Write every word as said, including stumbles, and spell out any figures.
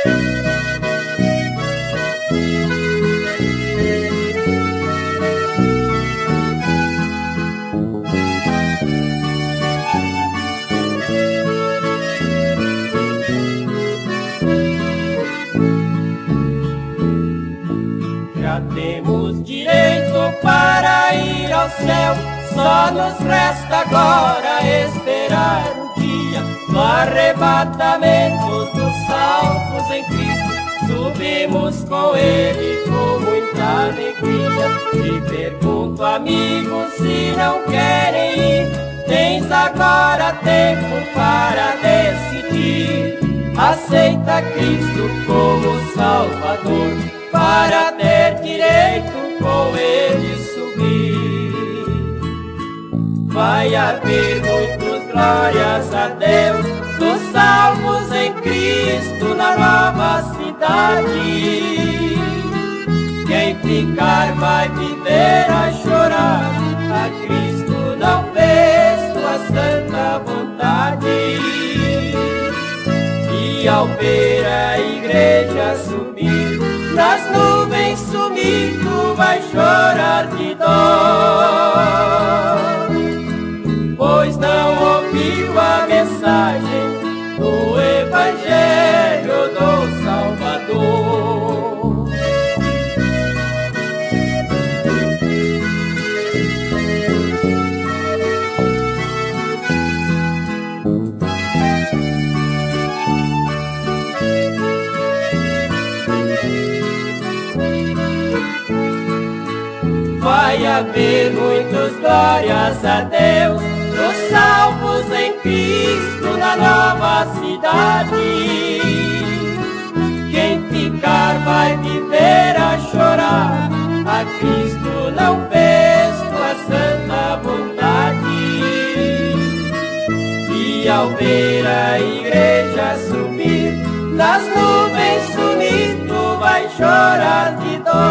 Já temos direito para ir ao céu, só nos resta agora esperar o dia do arrebatamento dos salvos em Cristo. Subimos com Ele com muita alegria. Te pergunto, amigo, se não querem ir, tens agora tempo para decidir. Aceita Cristo como Salvador, para ter direito com Ele subir. Vai haver muitos glórias a Deus, dos salvos em Cristo na nova cidade. Quem ficar vai viver a chorar, a Cristo não fez sua santa vontade. E ao ver a igreja subir, nas nuvens sumir, tu vai chorar de dor, pois não ouviu a mensagem do Evangelho do Salvador. Vai haver muitas glórias a Deus, dos salvos em Cristo na nova cidade. Quem ficar vai viver a chorar, a Cristo não fez tua santa vontade. E ao ver a igreja subir, nas nuvens sumir, tu vai chorar de dor,